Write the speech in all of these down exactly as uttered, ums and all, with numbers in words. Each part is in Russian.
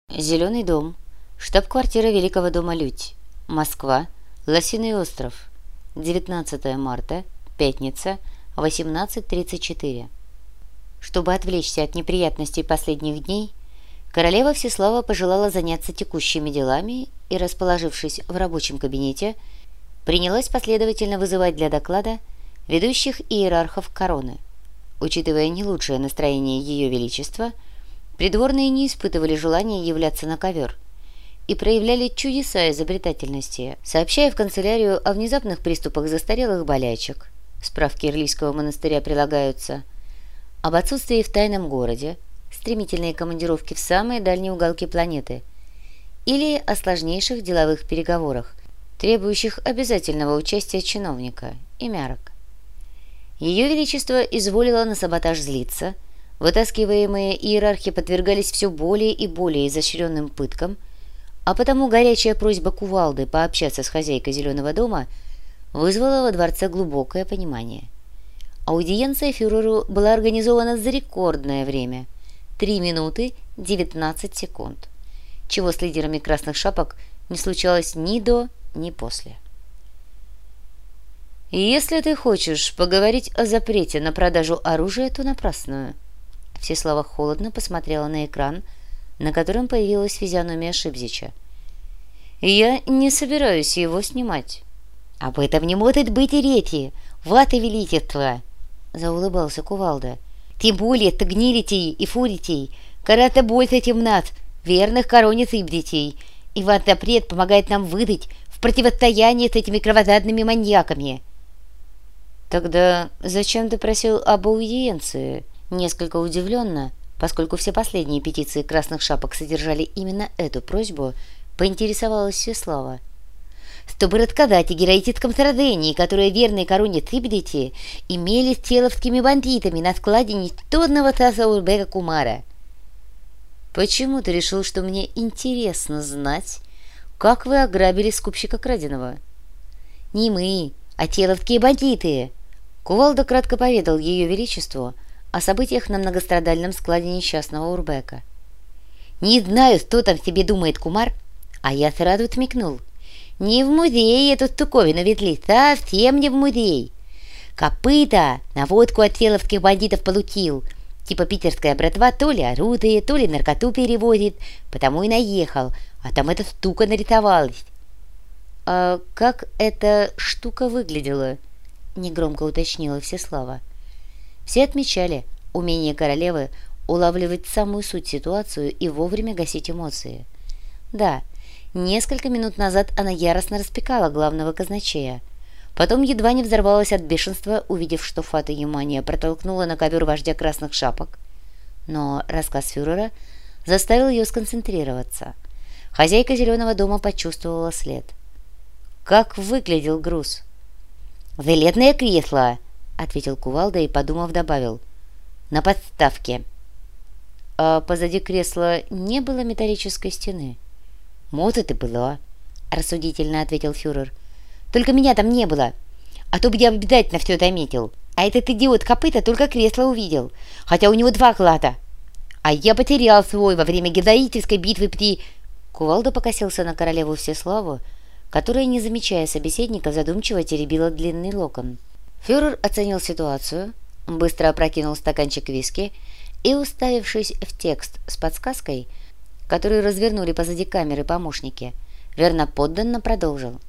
Зеленый дом. Штаб-квартира Великого дома Людь. Москва. Лосиный остров. девятнадцатое марта. Пятница. восемнадцать тридцать четыре. Чтобы отвлечься от неприятностей последних дней, королева Всеслава пожелала заняться текущими делами и, расположившись в рабочем кабинете, принялась последовательно вызывать для доклада ведущих иерархов короны. Учитывая не лучшее настроение Ее Величества, придворные не испытывали желания являться на ковер и проявляли чудеса изобретательности, сообщая в канцелярию о внезапных приступах застарелых болячек. Справки Ирлийского монастыря прилагаются. Об отсутствии в тайном городе, стремительные командировки в самые дальние уголки планеты или о сложнейших деловых переговорах, требующих обязательного участия чиновника и мярок. Ее Величество изволило на саботаж злиться. Вытаскиваемые иерархи подвергались все более и более изощренным пыткам, а потому горячая просьба кувалды пообщаться с хозяйкой Зеленого дома вызвала во дворце глубокое понимание. Аудиенция фюреру была организована за рекордное время – три минуты девятнадцать секунд, чего с лидерами красных шапок не случалось ни до, ни после. «Если ты хочешь поговорить о запрете на продажу оружия, то напрасно». Всеслава холодно посмотрела на экран, на котором появилась физиономия Шибзича. «Я не собираюсь его снимать». «Об этом не может быть и речи, ваше величество!» — заулыбался кувалда. «Тем более тагнилитей и фуритей гораздо больше, чем нас, верных короне сыбдитей, и ваш запрет помогает нам выдать в противостоянии с этими кровожадными маньяками». «Тогда зачем ты просил об аудиенции?» Несколько удивленно, поскольку все последние петиции красных шапок содержали именно эту просьбу, поинтересовалась Всеслава. «Чтобы рассказать о героическом сражении, которое верные короне Цибдити имели с теловскими бандитами на складе ничтожного Саса Урбека Кумара». «Почему ты решил, что мне интересно знать, как вы ограбили скупщика краденого?» «Не мы, а теловские бандиты!» Кувалда кратко поведал Ее Величеству о событиях на многострадальном складе несчастного Урбека. «Не знаю, что там себе думает Кумар, а я сразу смекнул. Не в музее эту штуковину везли, совсем не в музей. Копыта на водку от теловских бандитов получил. Типа питерская братва то ли орудие, то ли наркоту перевозит, потому и наехал, а там эта штука нарисовалась». «А как эта штука выглядела?» — негромко уточнила Всеслава. Все отмечали умение королевы улавливать самую суть ситуацию и вовремя гасить эмоции. Да, несколько минут назад она яростно распекала главного казначея. Потом едва не взорвалась от бешенства, увидев, что Фата Юмания протолкнула на ковер вождя красных шапок. Но рассказ фюрера заставил ее сконцентрироваться. Хозяйка Зеленого дома почувствовала след. «Как выглядел груз?» «Железное кресло», — ответил кувалда и, подумав, добавил. «На подставке». «А позади кресла не было металлической стены?» «Может, и была», — рассудительно ответил фюрер. «Только меня там не было, а то бы я обязательно все заметил. А этот идиот копыта только кресло увидел, хотя у него два клада. А я потерял свой во время героической битвы при...» Кувалда покосился на королеву Всеславу, которая, не замечая собеседника, задумчиво теребила длинный локон. Фюрер оценил ситуацию, быстро опрокинул стаканчик виски и, уставившись в текст с подсказкой, которую развернули позади камеры помощники, верноподданно продолжил.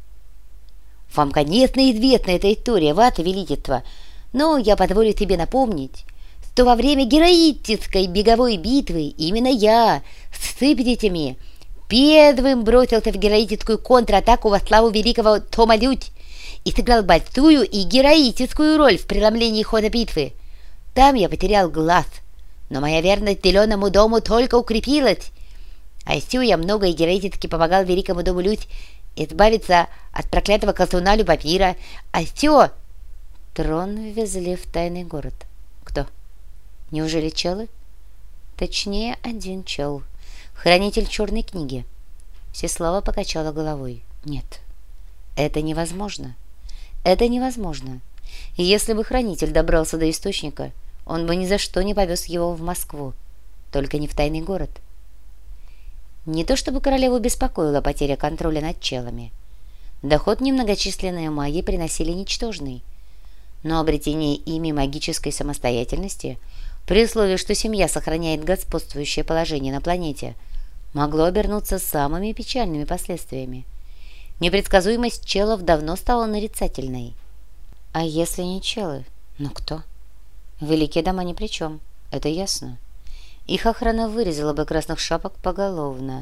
«Вам, конечно, известна эта история, ваше величество, но я позволю себе напомнить, что во время героической беговой битвы именно я с сыбдитями первым бросился в героическую контратаку во славу великого Тома Людь и сыграл большую и героическую роль в преломлении хода битвы. Там я потерял глаз, но моя верность Зеленому дому только укрепилась. А еще я много и героически помогал Великому дому Людь избавиться от проклятого колдуна Любомира. А еще...» Трон ввезли в тайный город. Кто? Неужели челы? Точнее, один чел. Хранитель черной книги. Всеслава покачала головой. «Нет, это невозможно. Это невозможно. И если бы хранитель добрался до источника, он бы ни за что не повез его в Москву, только не в тайный город». Не то чтобы королеву беспокоила потеря контроля над челами. Доход немногочисленные маги приносили ничтожный. Но обретение ими магической самостоятельности, при условии, что семья сохраняет господствующее положение на планете, могло обернуться самыми печальными последствиями. Непредсказуемость челов давно стала нарицательной. А если не челы? Ну кто? Великие дома ни при чем, это ясно. Их охрана вырезала бы красных шапок поголовно.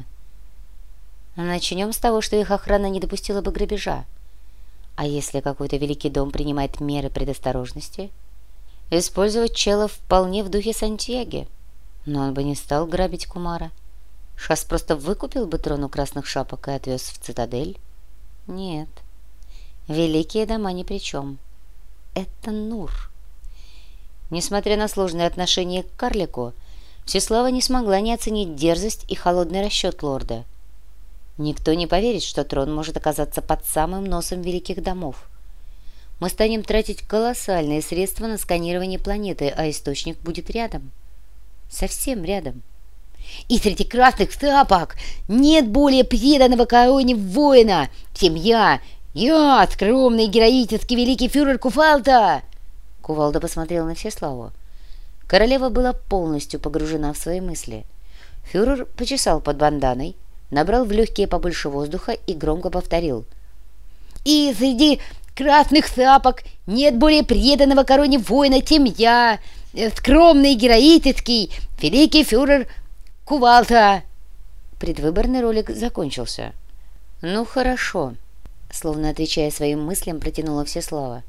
Начнем с того, что их охрана не допустила бы грабежа. А если какой-то великий дом принимает меры предосторожности? Использовать челов вполне в духе Сантьяги. Но он бы не стал грабить Кумара. Шас просто выкупил бы трон у красных шапок и отвез в цитадель? Нет. Великие дома ни при чем. Это Нур. Несмотря на сложное отношение к карлику, Всеслава не смогла не оценить дерзость и холодный расчет лорда. Никто не поверит, что трон может оказаться под самым носом великих домов. Мы станем тратить колоссальные средства на сканирование планеты, а источник будет рядом. Совсем рядом. И среди красных шапок нет более преданного короне воина, чем я, я, скромный героический великий фюрер Куфалта. Кувалда посмотрел на Всеславу. Королева была полностью погружена в свои мысли. Фюрер почесал под банданой, набрал в легкие побольше воздуха и громко повторил. «И среди красных шапок нет более преданного короне воина, чем я, скромный героический великий фюрер Кувалта!» Предвыборный ролик закончился. «Ну хорошо», — словно отвечая своим мыслям, протянула Всеслава.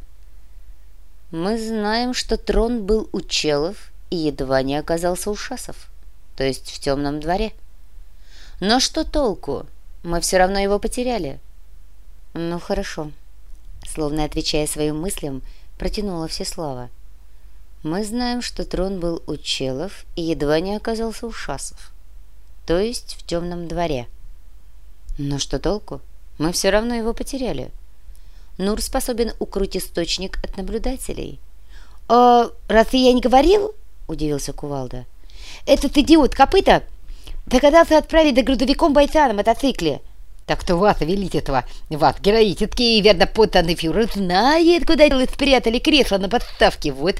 «Мы знаем, что трон был у челов и едва не оказался у шасов, то есть в темном дворе. Но что толку? Мы все равно его потеряли». «Ну хорошо», — словно отвечая своим мыслям, протянула Всеслава. «Мы знаем, что трон был у челов и едва не оказался у шасов, то есть в темном дворе. Но что толку? Мы все равно его потеряли. Нур способен укрыть источник от наблюдателей». «А разве я не говорил?» — удивился Кувалда. «Этот идиот Копыта догадался отправить за грузовиком бойца на мотоцикле. Так что вас, величество, вас, героический и верно подданный фюрер, знает, куда спрятали кресло на подставке, вот».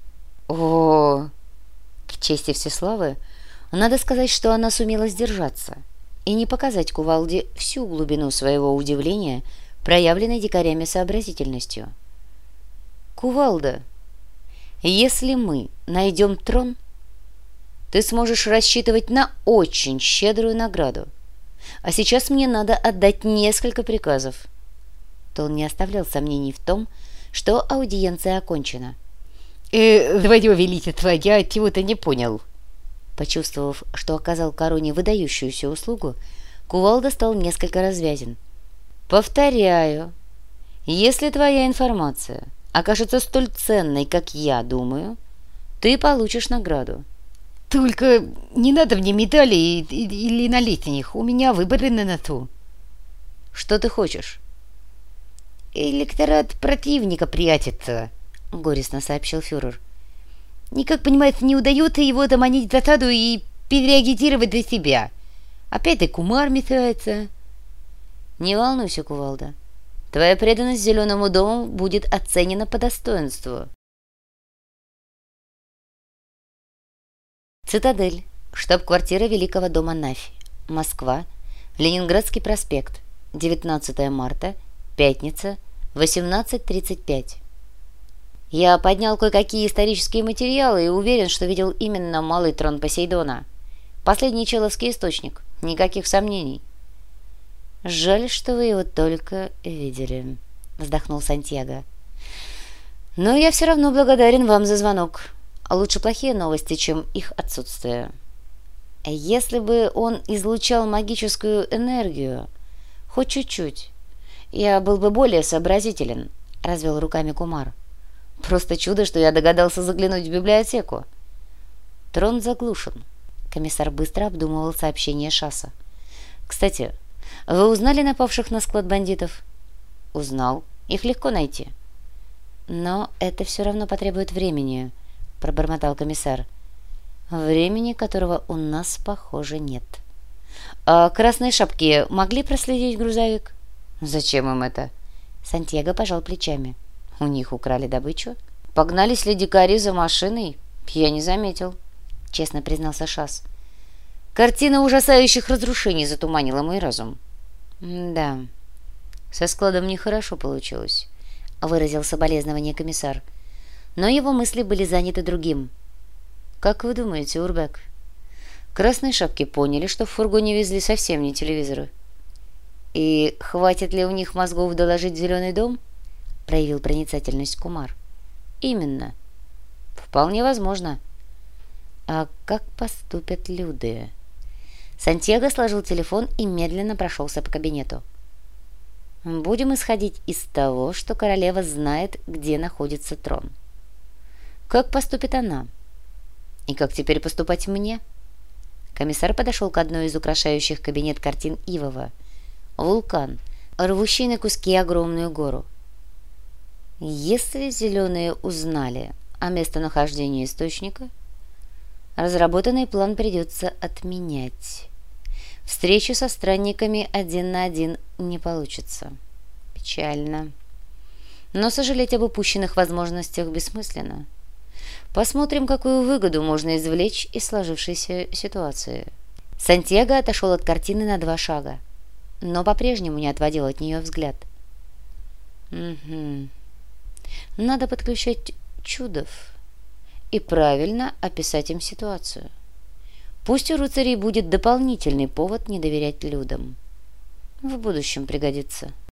О, к чести Всеславы, надо сказать, что она сумела сдержаться и не показать Кувалде всю глубину своего удивления, проявленной дикарями сообразительностью. «Кувалда, если мы найдем трон, ты сможешь рассчитывать на очень щедрую награду. А сейчас мне надо отдать несколько приказов». Тон не оставлял сомнений в том, что аудиенция окончена. «Э, твое величество, я чего-то не понял». Почувствовав, что оказал короне выдающуюся услугу, Кувалда стал несколько развязен. «Повторяю, если твоя информация окажется столь ценной, как я думаю, ты получишь награду. Только не надо мне медалей или налетних, у меня выборы на носу». «Что ты хочешь?» «Электорат противника прячется», — горестно сообщил фюрер. «Никак, понимаете, не удается его заманить в засаду и переагитировать для себя. Опять и Кумар метается». «Не волнуйся, Кувалда. Твоя преданность Зеленому дому будет оценена по достоинству». Цитадель. Штаб-квартира Великого дома Нафи. Москва. Ленинградский проспект. девятнадцатое марта. Пятница. восемнадцать тридцать пять. Я поднял кое-какие исторические материалы и уверен, что видел именно малый трон Посейдона. Последний человский источник. Никаких сомнений. «Жаль, что вы его только видели», — вздохнул Сантьяго. «Но я все равно благодарен вам за звонок. А лучше плохие новости, чем их отсутствие. Если бы он излучал магическую энергию, хоть чуть-чуть, я был бы более сообразителен», — развел руками Кумар. «Просто чудо, что я догадался заглянуть в библиотеку». Трон заглушен. Комиссар быстро обдумывал сообщение Шаса. «Кстати, вы узнали напавших на склад бандитов?» «Узнал. Их легко найти». «Но это все равно потребует времени», — пробормотал комиссар. «Времени, которого у нас, похоже, нет. А красные шапки могли проследить грузовик? Зачем им это? Сантьяго пожал плечами. У них украли добычу. Погнались ли дикари за машиной? Я не заметил, честно признался Шас. Картина ужасающих разрушений затуманила мой разум. Да, со складом нехорошо получилось, выразил соболезнование комиссар. Но его мысли были заняты другим. Как вы думаете, Урбек? Красные шапки поняли, что в фургоне везли совсем не телевизоры. И хватит ли у них мозгов доложить в Зеленый дом? Проявил проницательность Кумар. Именно. Вполне возможно. А как поступят люди? Сантьяго сложил телефон и медленно прошелся по кабинету. Будем исходить из того, что королева знает, где находится трон. Как поступит она? И как теперь поступать мне? Комиссар подошел к одной из украшающих кабинет картин Ивова. Вулкан, рвущий на куски огромную гору. Если зеленые узнали о местонахождении источника, разработанный план придется отменять. Встречу со странниками один на один не получится. Печально. Но сожалеть об упущенных возможностях бессмысленно. Посмотрим, какую выгоду можно извлечь из сложившейся ситуации. Сантьяго отошел от картины на два шага, но по-прежнему не отводил от нее взгляд. Угу. Надо подключать чудов и правильно описать им ситуацию. Пусть у рыцарей будет дополнительный повод не доверять людям. В будущем пригодится.